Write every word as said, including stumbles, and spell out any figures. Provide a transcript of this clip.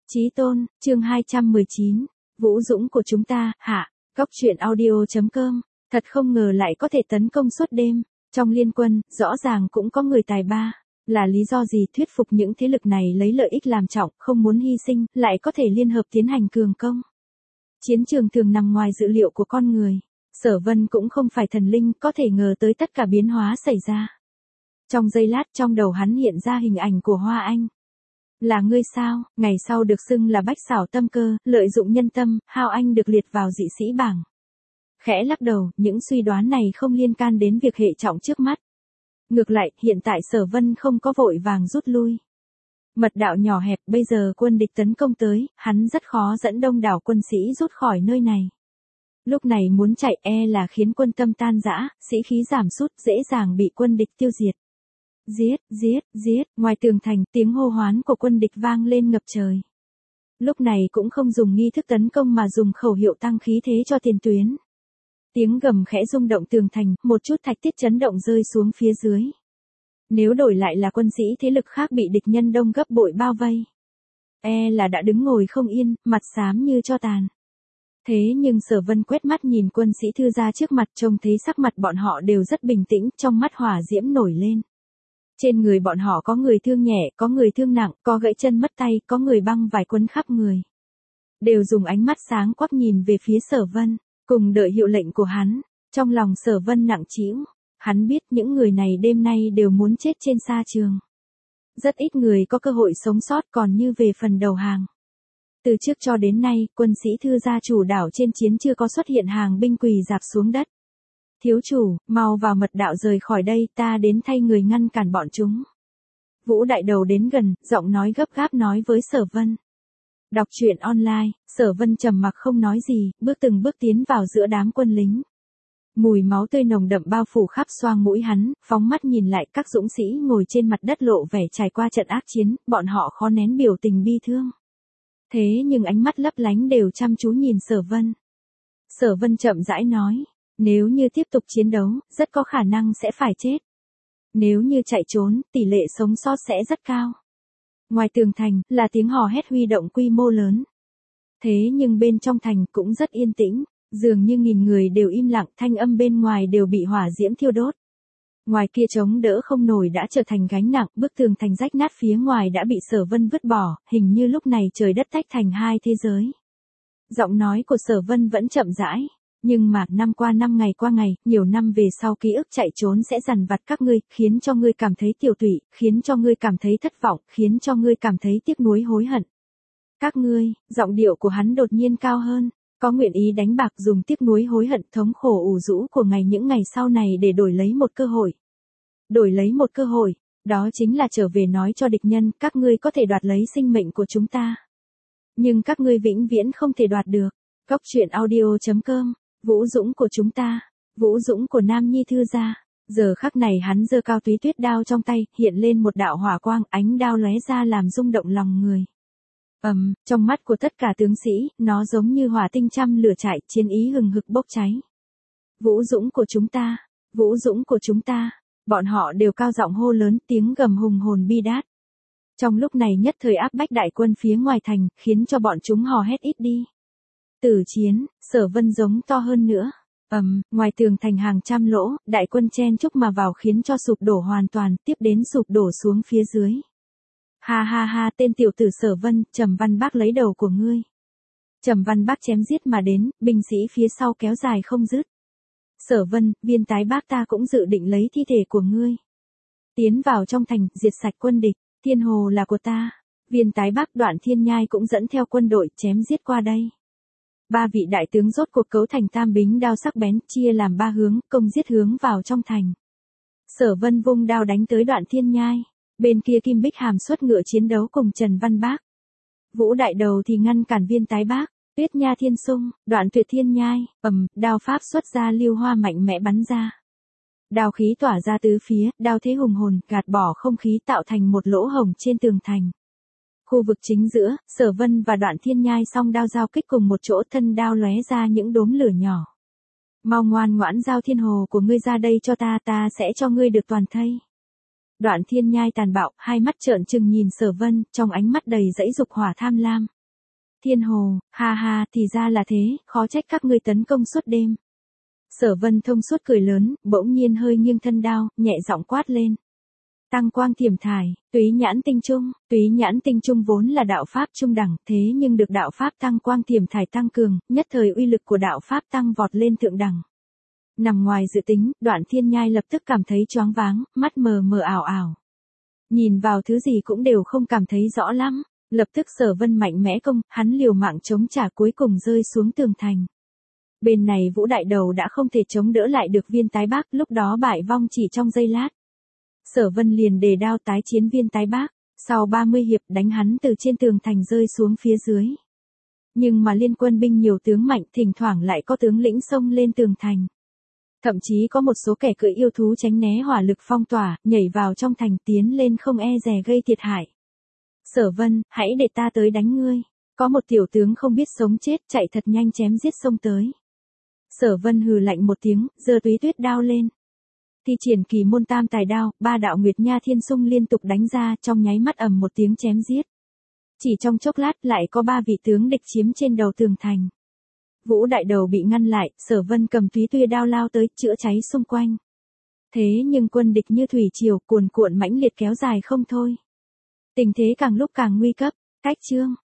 Chí tôn, chương hai trăm mười chín, Vũ Dũng của chúng ta, hạ, Cóc truyện audio chấm com, thật không ngờ lại có thể tấn công suốt đêm, trong liên quân, rõ ràng cũng có người tài ba, là lý do gì thuyết phục những thế lực này lấy lợi ích làm trọng, không muốn hy sinh, lại có thể liên hợp tiến hành cường công. Chiến trường thường nằm ngoài dự liệu của con người, Sở Vân cũng không phải thần linh, có thể ngờ tới tất cả biến hóa xảy ra. Trong giây lát trong đầu hắn hiện ra hình ảnh của Hoa Anh. Là ngươi sao, ngày sau được xưng là bách xảo tâm cơ, lợi dụng nhân tâm, Hao Anh được liệt vào dị sĩ bảng. Khẽ lắc đầu, những suy đoán này không liên can đến việc hệ trọng trước mắt. Ngược lại, hiện tại Sở Vân không có vội vàng rút lui. Mật đạo nhỏ hẹp, bây giờ quân địch tấn công tới, hắn rất khó dẫn đông đảo quân sĩ rút khỏi nơi này. Lúc này muốn chạy e là khiến quân tâm tan rã, sĩ khí giảm sút, dễ dàng bị quân địch tiêu diệt. Giết, giết, giết, ngoài tường thành, tiếng hô hoán của quân địch vang lên ngập trời. Lúc này cũng không dùng nghi thức tấn công mà dùng khẩu hiệu tăng khí thế cho tiền tuyến. Tiếng gầm khẽ rung động tường thành, một chút thạch tiết chấn động rơi xuống phía dưới. Nếu đổi lại là quân sĩ thế lực khác bị địch nhân đông gấp bội bao vây, e là đã đứng ngồi không yên, mặt xám như tro tàn. Thế nhưng Sở Vân quét mắt nhìn quân sĩ Thư gia trước mặt, trông thấy sắc mặt bọn họ đều rất bình tĩnh, trong mắt hỏa diễm nổi lên. Trên người bọn họ có người thương nhẹ, có người thương nặng, có gãy chân mất tay, có người băng vải quấn khắp người. Đều dùng ánh mắt sáng quắc nhìn về phía Sở Vân, cùng đợi hiệu lệnh của hắn. Trong lòng Sở Vân nặng trĩu, hắn biết những người này đêm nay đều muốn chết trên sa trường. Rất ít người có cơ hội sống sót, còn như về phần đầu hàng. Từ trước cho đến nay, quân sĩ Thư gia chủ đảo trên chiến chưa có xuất hiện hàng binh quỳ rạp xuống đất. Thiếu chủ, mau vào mật đạo rời khỏi đây, ta đến thay người ngăn cản bọn chúng. Vũ Đại Đầu đến gần, giọng nói gấp gáp nói với Sở Vân. Đọc truyện online, Sở Vân trầm mặc không nói gì, bước từng bước tiến vào giữa đám quân lính. Mùi máu tươi nồng đậm bao phủ khắp xoang mũi hắn, phóng mắt nhìn lại các dũng sĩ ngồi trên mặt đất lộ vẻ trải qua trận ác chiến, bọn họ khó nén biểu tình bi thương. Thế nhưng ánh mắt lấp lánh đều chăm chú nhìn Sở Vân. Sở Vân chậm rãi nói. Nếu như tiếp tục chiến đấu, rất có khả năng sẽ phải chết. Nếu như chạy trốn, tỷ lệ sống sót sẽ rất cao. Ngoài tường thành, là tiếng hò hét huy động quy mô lớn. Thế nhưng bên trong thành cũng rất yên tĩnh, dường như nghìn người đều im lặng, thanh âm bên ngoài đều bị hỏa diễm thiêu đốt. Ngoài kia chống đỡ không nổi đã trở thành gánh nặng, bức tường thành rách nát phía ngoài đã bị Sở Vân vứt bỏ, hình như lúc này trời đất tách thành hai thế giới. Giọng nói của Sở Vân vẫn chậm rãi. Nhưng mà, năm qua năm ngày qua ngày, nhiều năm về sau ký ức chạy trốn sẽ dằn vặt các ngươi, khiến cho ngươi cảm thấy tiểu tụy, khiến cho ngươi cảm thấy thất vọng, khiến cho ngươi cảm thấy tiếc nuối hối hận. Các ngươi, giọng điệu của hắn đột nhiên cao hơn, có nguyện ý đánh bạc dùng tiếc nuối hối hận thống khổ ủ rũ của ngày những ngày sau này để đổi lấy một cơ hội. Đổi lấy một cơ hội, đó chính là trở về nói cho địch nhân, các ngươi có thể đoạt lấy sinh mệnh của chúng ta. Nhưng các ngươi vĩnh viễn không thể đoạt được. Cóc truyện audio chấm com. Vũ Dũng của chúng ta, Vũ Dũng của Nam Nhi Thư gia. Giờ khắc này hắn giơ cao túy tuyết đao trong tay, hiện lên một đạo hỏa quang, ánh đao lóe ra làm rung động lòng người. Ầm, um, trong mắt của tất cả tướng sĩ, nó giống như hỏa tinh trăm lửa chạy, chiến ý hừng hực bốc cháy. Vũ Dũng của chúng ta, Vũ Dũng của chúng ta, bọn họ đều cao giọng hô lớn, tiếng gầm hùng hồn bi đát. Trong lúc này nhất thời áp bách đại quân phía ngoài thành, khiến cho bọn chúng hò hét ít đi. Tử chiến, Sở Vân giống to hơn nữa. Ầm, um, ngoài tường thành hàng trăm lỗ, đại quân chen chúc mà vào khiến cho sụp đổ hoàn toàn, tiếp đến sụp đổ xuống phía dưới. Ha ha ha, tên tiểu tử Sở Vân, Trầm Văn Bác lấy đầu của ngươi. Trầm Văn Bác chém giết mà đến, binh sĩ phía sau kéo dài không dứt. Sở Vân, Viên Tái Bác ta cũng dự định lấy thi thể của ngươi. Tiến vào trong thành, diệt sạch quân địch, Thiên Hồ là của ta. Viên Tái Bác Đoạn Thiên Nhai cũng dẫn theo quân đội chém giết qua đây. Ba vị đại tướng rốt cuộc cấu thành tam bính đao sắc bén, chia làm ba hướng, công giết hướng vào trong thành. Sở Vân vung đao đánh tới Đoạn Thiên Nhai, bên kia Kim Bích Hàm xuất ngựa chiến đấu cùng Trần Văn Bác. Vũ Đại Đầu thì ngăn cản Viên Tái Bác, Tuyết Nha Thiên Sung, Đoạn Tuyệt Thiên Nhai, ầm, đao pháp xuất ra lưu hoa mạnh mẽ bắn ra. Đao khí tỏa ra tứ phía, đao thế hùng hồn, gạt bỏ không khí tạo thành một lỗ hổng trên tường thành. Khu vực chính giữa, Sở Vân và Đoạn Thiên Nhai song đao giao kích cùng một chỗ, thân đao lóe ra những đốm lửa nhỏ. Mau ngoan ngoãn giao Thiên Hồ của ngươi ra đây cho ta, ta sẽ cho ngươi được toàn thây. Đoạn Thiên Nhai tàn bạo, hai mắt trợn trừng nhìn Sở Vân, trong ánh mắt đầy dẫy dục hỏa tham lam. Thiên Hồ, ha ha, thì ra là thế, khó trách các ngươi tấn công suốt đêm. Sở Vân thông suốt cười lớn, bỗng nhiên hơi nghiêng thân đao, nhẹ giọng quát lên. Tăng quang thiểm thải, túy nhãn tinh trung, túy nhãn tinh trung vốn là đạo pháp trung đẳng, thế nhưng được đạo pháp tăng quang thiểm thải tăng cường, nhất thời uy lực của đạo pháp tăng vọt lên thượng đẳng. Nằm ngoài dự tính, Đoạn Thiên Nhai lập tức cảm thấy choáng váng, mắt mờ mờ ảo ảo. Nhìn vào thứ gì cũng đều không cảm thấy rõ lắm, lập tức Sở Vân mạnh mẽ công, hắn liều mạng chống trả cuối cùng rơi xuống tường thành. Bên này Vũ Đại Đầu đã không thể chống đỡ lại được Viên Tái Bác, lúc đó bại vong chỉ trong giây lát. Sở Vân liền đề đao tái chiến Viên Tái Bác, sau ba mươi hiệp đánh hắn từ trên tường thành rơi xuống phía dưới. Nhưng mà liên quân binh nhiều tướng mạnh, thỉnh thoảng lại có tướng lĩnh xông lên tường thành. Thậm chí có một số kẻ cưỡi yêu thú tránh né hỏa lực phong tỏa, nhảy vào trong thành tiến lên không e dè gây thiệt hại. Sở Vân, hãy để ta tới đánh ngươi. Có một tiểu tướng không biết sống chết chạy thật nhanh chém giết xông tới. Sở Vân hừ lạnh một tiếng, giơ túy tuyết đao lên. Thi triển kỳ môn tam tài đao, ba đạo Nguyệt Nha Thiên Xung liên tục đánh ra, trong nháy mắt ầm một tiếng chém giết. Chỉ trong chốc lát lại có ba vị tướng địch chiếm trên đầu tường thành. Vũ Đại Đầu bị ngăn lại, Sở Vân cầm túy tuyết đao lao tới, chữa cháy xung quanh. Thế nhưng quân địch như thủy triều, cuồn cuộn mãnh liệt kéo dài không thôi. Tình thế càng lúc càng nguy cấp, cách chương.